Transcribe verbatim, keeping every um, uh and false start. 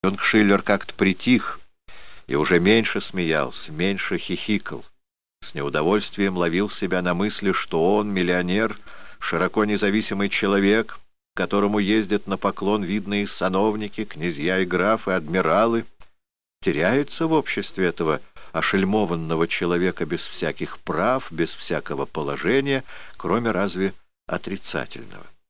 Юнгшиллер как-то притих и уже меньше смеялся, меньше хихикал. С неудовольствием ловил себя на мысли, что он, миллионер, широко независимый человек, к которому ездят на поклон видные сановники, князья и графы, адмиралы, теряется в обществе этого ошельмованного человека без всяких прав, без всякого положения, кроме разве отрицательного.